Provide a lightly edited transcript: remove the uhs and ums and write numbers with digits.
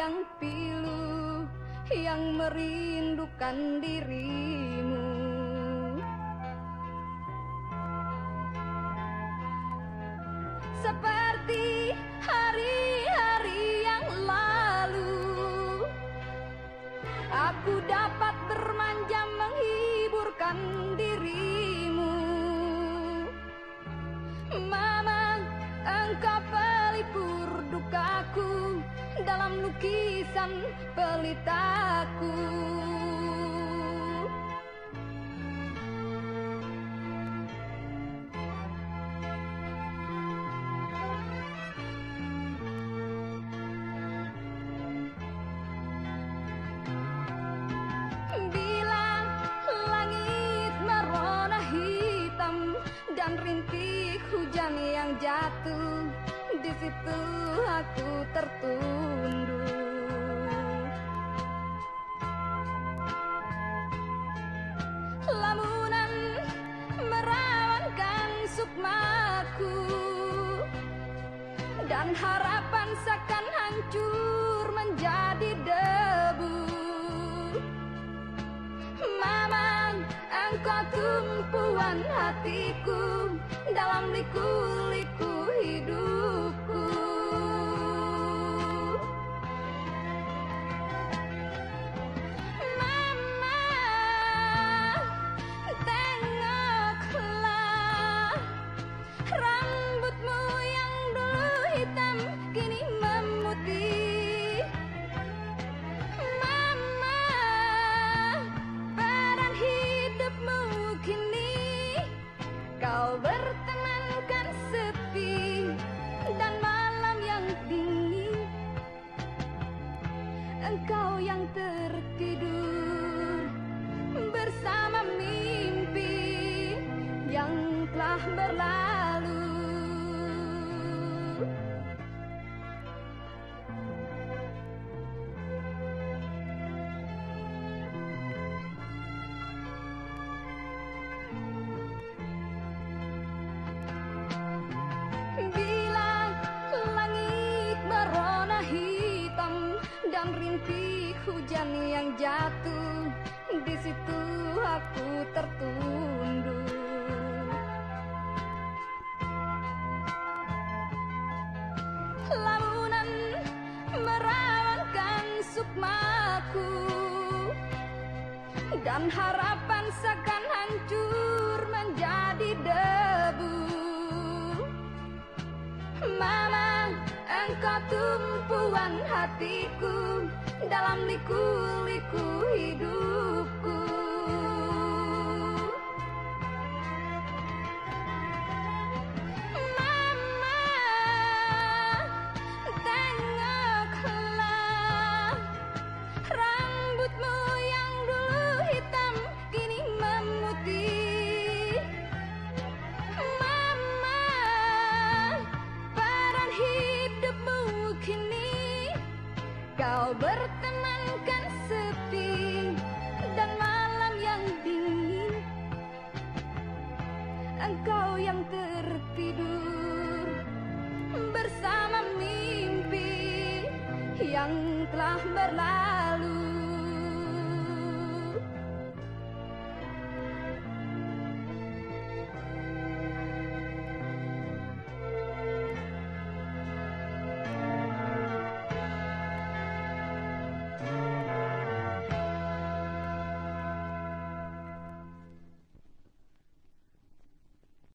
yang pilu, yang merindukan dirimu. Seperti hari-hari yang lalu, aku dapat bermanja menghiburkan dirimu. Mama, engkau pelipur dukaku dalam lukisan pelitaku. Dan rintik hujan yang jatuh, di situ aku tertunduk. Lamunan merawankan sukmaku, dan harapan seakan hancur menjadi debu. Mama, engkau tumpuan hatiku dalam liku-liku hidupku. Mama, tengoklah rambutmu yang dulu hitam kini memutih. Mama, peran hidupmu kini kau bertemankan sepi dan malam yang dingin. Engkau yang tertidur bersama mimpi yang telah berlalu. Dan rintik hujan yang jatuh, di situ aku tertunduk. Lamunan merawankan sukmaku, dan harapan seakan hancur menjadi debu. Mama, engkau tumpuan hatiku dalam liku-liku hidupku. Mama, tengoklah rambutmu yang dulu hitam kini memutih. Mama, peran hidupmu kini kau bertemankan sepi dan malam yang dingin. Engkau yang tertidur bersama mimpi yang telah berlalu.